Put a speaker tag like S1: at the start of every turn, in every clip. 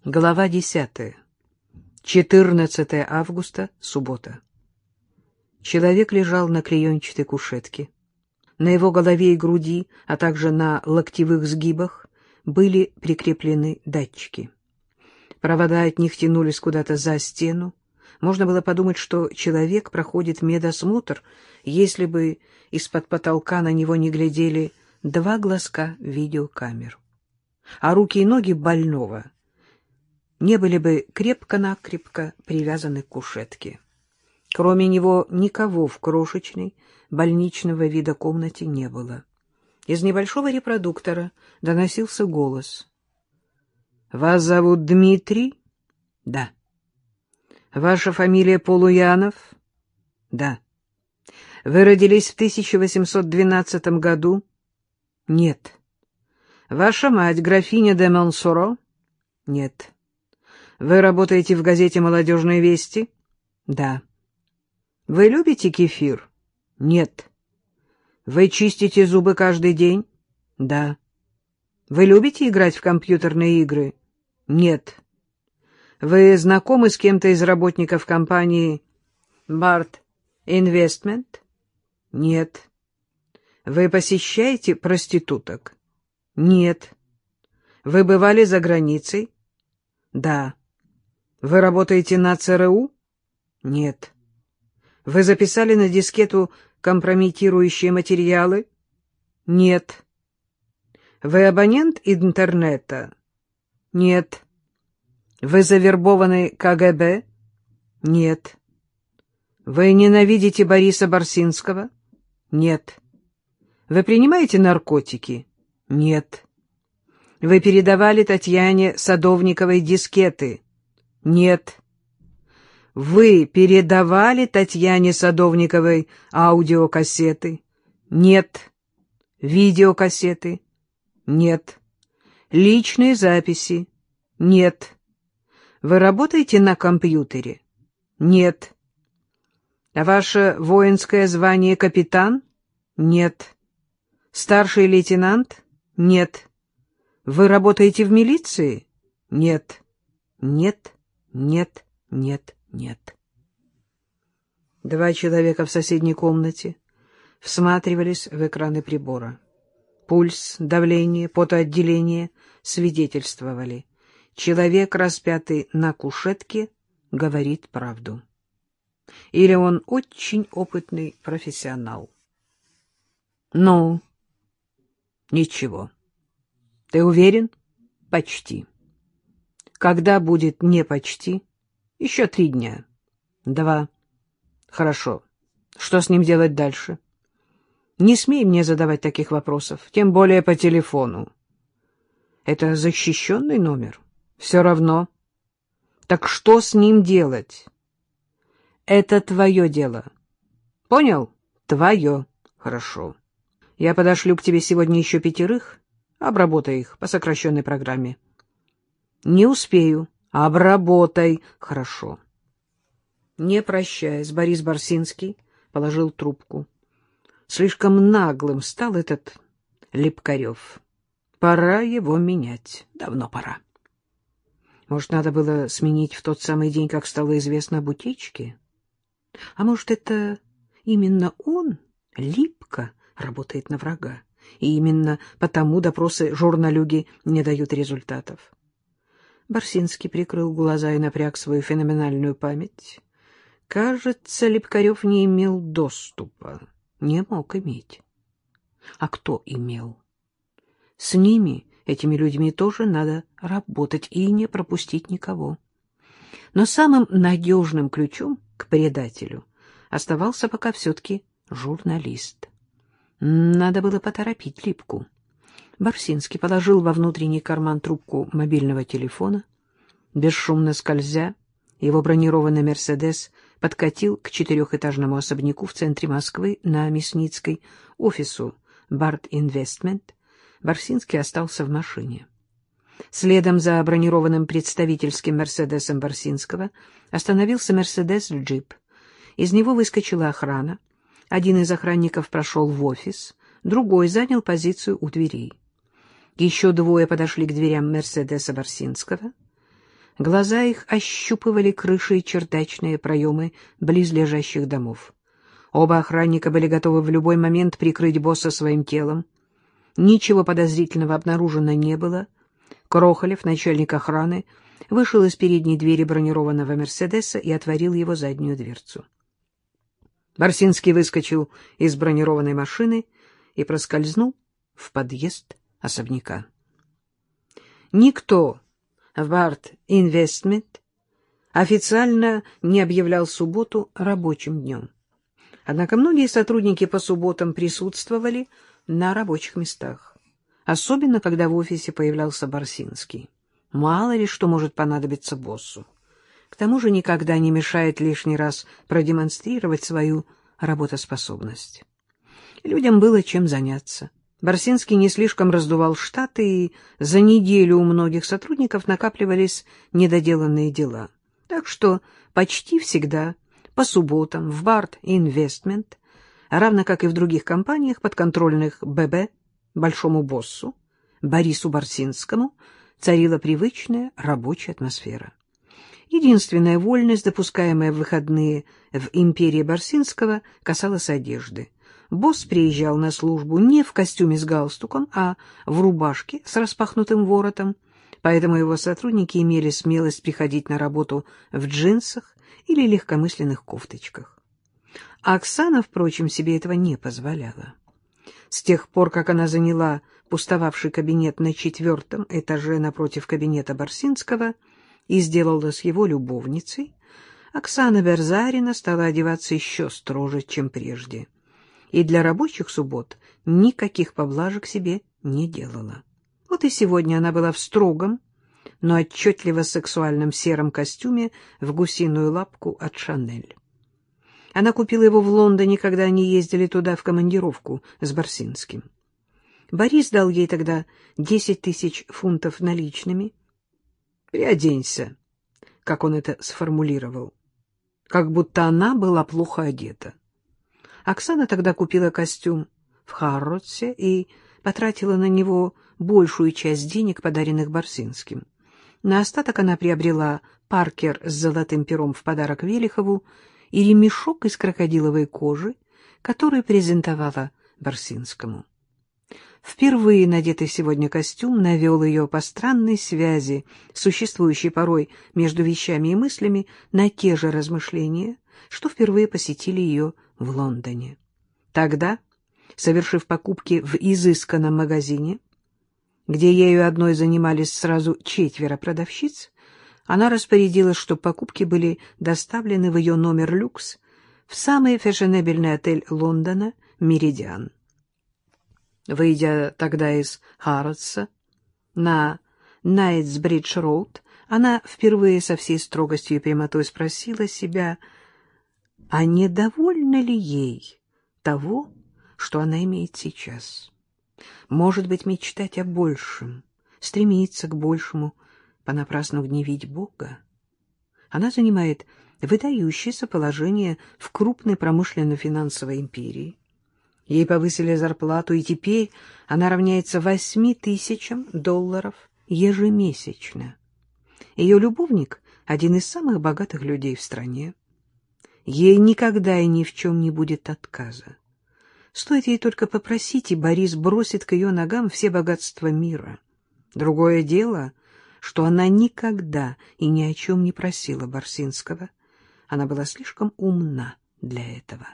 S1: Глава 10. 14 августа, суббота. Человек лежал на клеенчатой кушетке. На его голове и груди, а также на локтевых сгибах были прикреплены датчики. Провода от них тянулись куда-то за стену. Можно было подумать, что человек проходит медосмотр, если бы из-под потолка на него не глядели два глазка видеокамер. А руки и ноги больного не были бы крепко-накрепко привязаны к кушетке. Кроме него никого в крошечной больничного вида комнате не было. Из небольшого репродуктора доносился голос. «Вас зовут Дмитрий?» «Да». «Ваша фамилия Полуянов?» «Да». «Вы родились в 1812 году?» «Нет». «Ваша мать графиня де Монсоро?» «Нет». «Вы работаете в газете «Молодежные вести»?» «Да». «Вы любите кефир?» «Нет». «Вы чистите зубы каждый день?» «Да». «Вы любите играть в компьютерные игры?» «Нет». «Вы знакомы с кем-то из работников компании «Барт Инвестмент»?» «Нет». «Вы посещаете проституток?» «Нет». «Вы бывали за границей?» «Да». «Вы работаете на ЦРУ?» «Нет». «Вы записали на дискету компрометирующие материалы?» «Нет». «Вы абонент интернета?» «Нет». «Вы завербованы КГБ?» «Нет». «Вы ненавидите Бориса Барсинского?» «Нет». «Вы принимаете наркотики?» «Нет». «Вы передавали Татьяне Садовниковой дискеты?» «Нет». «Вы передавали Татьяне Садовниковой аудиокассеты?» «Нет». «Видеокассеты?» «Нет». «Личные записи?» «Нет». «Вы работаете на компьютере?» «Нет». «Ваше воинское звание капитан?» «Нет». «Старший лейтенант?» «Нет». «Вы работаете в милиции?» «Нет». «Нет, нет, нет, нет». Два человека в соседней комнате всматривались в экраны прибора. Пульс, давление, потоотделение свидетельствовали. Человек, распятый на кушетке, говорит правду. Или он очень опытный профессионал. Ну, ничего. Ты уверен? Почти. Когда будет не почти? Еще 3 дня. 2. Хорошо. Что с ним делать дальше? Не смей мне задавать таких вопросов, тем более по телефону. Это защищенный номер. Все равно. Так что с ним делать? Это твое дело. Понял? Твое. Хорошо. Я подошлю к тебе сегодня еще 5. Обработай их по сокращенной программе. Не успею. Обработай. Хорошо. Не прощаясь, Борис Барсинский положил трубку. Слишком наглым стал этот Липкарев. Пора его менять. Давно пора. Может, надо было сменить в тот самый день, как стало известно об утечке? А может, это именно он, Липка, работает на врага, и именно потому допросы журналюги не дают результатов? Барсинский прикрыл глаза и напряг свою феноменальную память. Кажется, Липкарев не имел доступа, не мог иметь. А кто имел? С ними, этими людьми, тоже надо работать и не пропустить никого. Но самым надежным ключом к предателю оставался пока все-таки журналист. Надо было поторопить Липку. Барсинский положил во внутренний карман трубку мобильного телефона. Бесшумно скользя, его бронированный «Мерседес» подкатил к 4-этажному особняку в центре Москвы на Мясницкой, офису «Барт Инвестмент». Барсинский остался в машине. Следом за бронированным представительским «Мерседесом» Барсинского остановился «Мерседес-джип». Из него выскочила охрана. Один из охранников прошел в офис, другой занял позицию у дверей. Еще 2 подошли к дверям «Мерседеса» Барсинского. Глаза их ощупывали крыши и чердачные проемы близлежащих домов. Оба охранника были готовы в любой момент прикрыть босса своим телом. Ничего подозрительного обнаружено не было. Крохолев, начальник охраны, вышел из передней двери бронированного «Мерседеса» и отворил его заднюю дверцу. Барсинский выскочил из бронированной машины и проскользнул в подъезд особняка. Никто в Барт Инвестмент официально не объявлял субботу рабочим днем. Однако многие сотрудники по субботам присутствовали на рабочих местах, особенно когда в офисе появлялся Барсинский. Мало ли что может понадобиться боссу. К тому же никогда не мешает лишний раз продемонстрировать свою работоспособность. Людям было чем заняться. Барсинский не слишком раздувал штаты, и за неделю у многих сотрудников накапливались недоделанные дела. Так что почти всегда по субботам в Барт Инвестмент, равно как и в других компаниях, подконтрольных ББ, большому боссу, Борису Барсинскому, царила привычная рабочая атмосфера. Единственная вольность, допускаемая в выходные в империи Барсинского, касалась одежды. Босс приезжал на службу не в костюме с галстуком, а в рубашке с распахнутым воротом, поэтому его сотрудники имели смелость приходить на работу в джинсах или легкомысленных кофточках. Оксана, впрочем, себе этого не позволяла. С тех пор, как она заняла пустовавший кабинет на 4-м этаже напротив кабинета Барсинского и сделалась его любовницей, Оксана Берзарина стала одеваться еще строже, чем прежде, и для рабочих суббот никаких поблажек себе не делала. Вот и сегодня она была в строгом, но отчетливо сексуальном сером костюме в гусиную лапку от «Шанель». Она купила его в Лондоне, когда они ездили туда в командировку с Барсинским. Борис дал ей тогда 10 000 фунтов наличными. «Приоденься», как он это сформулировал, как будто она была плохо одета. Оксана тогда купила костюм в Харротсе и потратила на него большую часть денег, подаренных Барсинским. На остаток она приобрела паркер с золотым пером в подарок Велихову и ремешок из крокодиловой кожи, который презентовала Барсинскому. Впервые надетый сегодня костюм навел ее по странной связи, существующей порой между вещами и мыслями, на те же размышления, что впервые посетили ее в Лондоне. Тогда, совершив покупки в изысканном магазине, где ею одной занимались сразу 4 продавщиц, она распорядилась, чтобы покупки были доставлены в ее номер люкс в самый фешенебельный отель Лондона «Меридиан». Выйдя тогда из Харротса на Найтсбридж-роуд, она впервые со всей строгостью и прямотой спросила себя, а не довольна ли ей того, что она имеет сейчас? Может быть, мечтать о большем, стремиться к большему, понапрасну гневить Бога? Она занимает выдающееся положение в крупной промышленно-финансовой империи. Ей повысили зарплату, и теперь она равняется $8000 ежемесячно. Ее любовник — один из самых богатых людей в стране. Ей никогда и ни в чем не будет отказа. Стоит ей только попросить, и Борис бросит к ее ногам все богатства мира. Другое дело, что она никогда и ни о чем не просила Барсинского. Она была слишком умна для этого.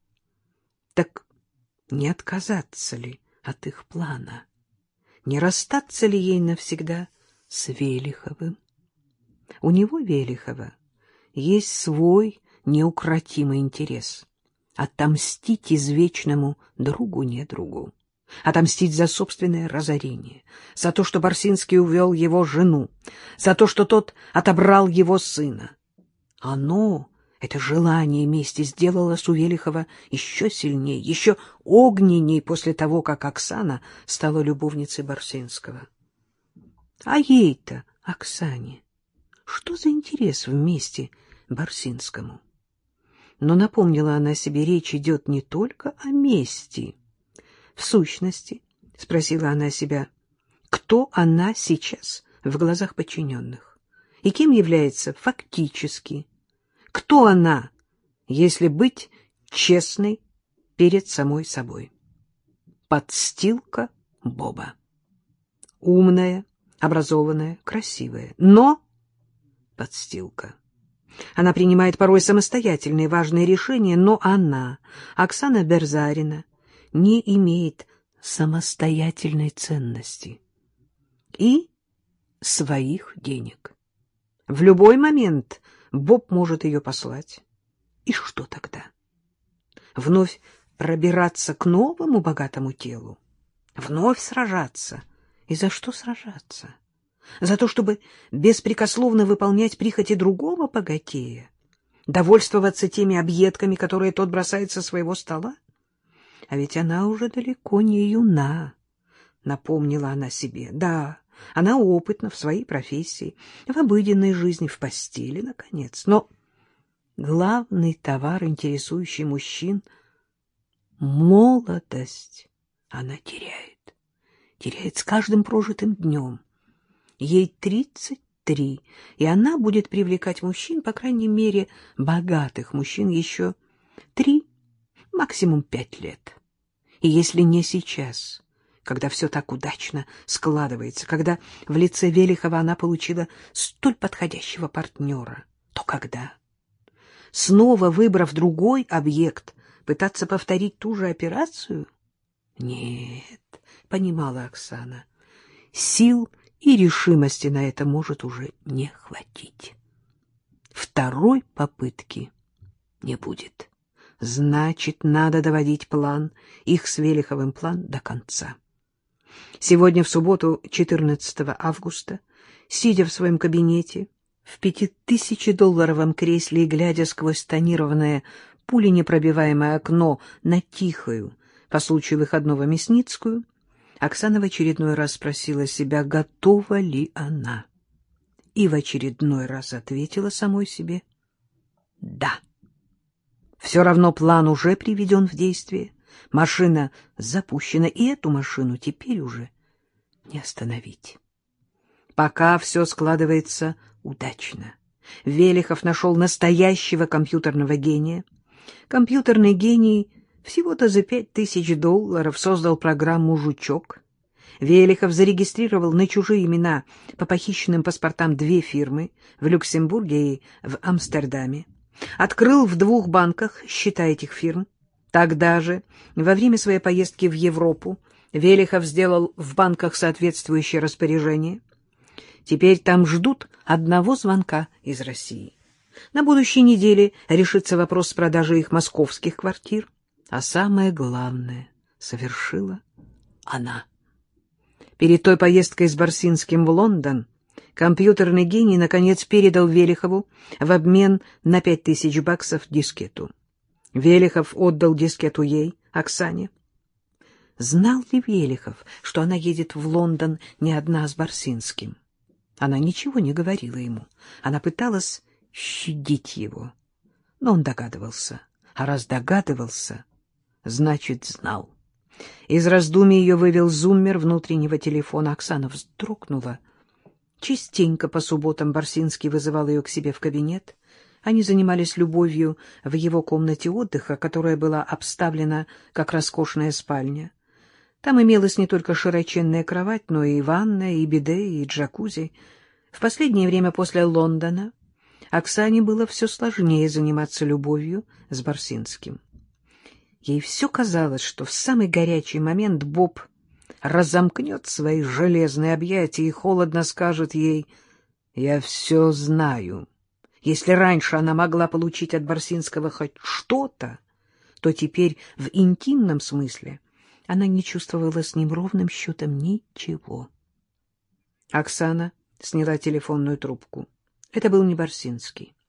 S1: Так не отказаться ли от их плана? Не расстаться ли ей навсегда с Велиховым? У него, Велихова, есть свой неукротимый интерес — отомстить извечному другу-недругу, отомстить за собственное разорение, за то, что Барсинский увел его жену, за то, что тот отобрал его сына. Это желание мести сделалось у Велихова еще сильнее, еще огненней после того, как Оксана стала любовницей Барсинского. А ей-то, Оксане, что за интерес в мести Барсинскому? Но напомнила она себе, речь идет не только о мести. В сущности, спросила она себя, кто она сейчас в глазах подчиненных? и кем является фактически. Кто она, если быть честной перед самой собой? Подстилка Боба. Умная, образованная, красивая, но подстилка. Она принимает порой самостоятельные важные решения, но она, Оксана Берзарина, не имеет самостоятельной ценности и своих денег. В любой момент Боб может ее послать. И что тогда? Вновь пробираться к новому богатому телу? Вновь сражаться? И за что сражаться? За то, чтобы беспрекословно выполнять прихоти другого богатея? Довольствоваться теми объедками, которые тот бросает со своего стола? А ведь она уже далеко не юна, напомнила она себе. Да, она опытна в своей профессии, в обыденной жизни, в постели, наконец. Но главный товар, интересующий мужчин — молодость. Она теряет с каждым прожитым днем. Ей 33, и она будет привлекать мужчин, по крайней мере, богатых мужчин, еще 3, максимум 5 лет. И если не сейчас, когда все так удачно складывается, когда в лице Велихова она получила столь подходящего партнера, то когда? Снова выбрав другой объект, пытаться повторить ту же операцию? Нет, понимала Оксана, сил и решимости на это может уже не хватить. Второй попытки не будет. Значит, надо доводить план, их с Велиховым план, до конца. Сегодня, в субботу, 14 августа, сидя в своем кабинете, в $5000 кресле и глядя сквозь тонированное пуленепробиваемое окно на тихую, по случаю выходного Мясницкую, Оксана в очередной раз спросила себя, готова ли она. И в очередной раз ответила самой себе «да». Все равно план уже приведен в действие, машина запущена, и эту машину теперь уже не остановить. Пока все складывается удачно. Велихов нашел настоящего компьютерного гения. Компьютерный гений всего-то за $5000 создал программу «Жучок». Велихов зарегистрировал на чужие имена по похищенным паспортам 2 фирмы в Люксембурге и в Амстердаме. Открыл в 2 банках счета этих фирм. Тогда же, во время своей поездки в Европу, Велихов сделал в банках соответствующее распоряжение. Теперь там ждут одного звонка из России. На будущей неделе решится вопрос с продажей их московских квартир. А самое главное совершила она. Перед той поездкой с Барсинским в Лондон компьютерный гений наконец передал Велихову в обмен на $5000 дискету. Велихов отдал дискету ей, Оксане. Знал ли Велихов, что она едет в Лондон не одна, с Барсинским? Она ничего не говорила ему. Она пыталась щадить его. Но он догадывался. А раз догадывался, значит, знал. Из раздумий ее вывел зуммер внутреннего телефона. Оксана вздрогнула. Частенько по субботам Барсинский вызывал ее к себе в кабинет. Они занимались любовью в его комнате отдыха, которая была обставлена как роскошная спальня. Там имелась не только широченная кровать, но и ванная, и биде, и джакузи. В последнее время после Лондона Оксане было все сложнее заниматься любовью с Барсинским. Ей все казалось, что в самый горячий момент Боб разомкнет свои железные объятия и холодно скажет ей: «Я все знаю». Если раньше она могла получить от Барсинского хоть что-то, то теперь в интимном смысле она не чувствовала с ним ровным счетом ничего. Оксана сняла телефонную трубку. Это был не Барсинский.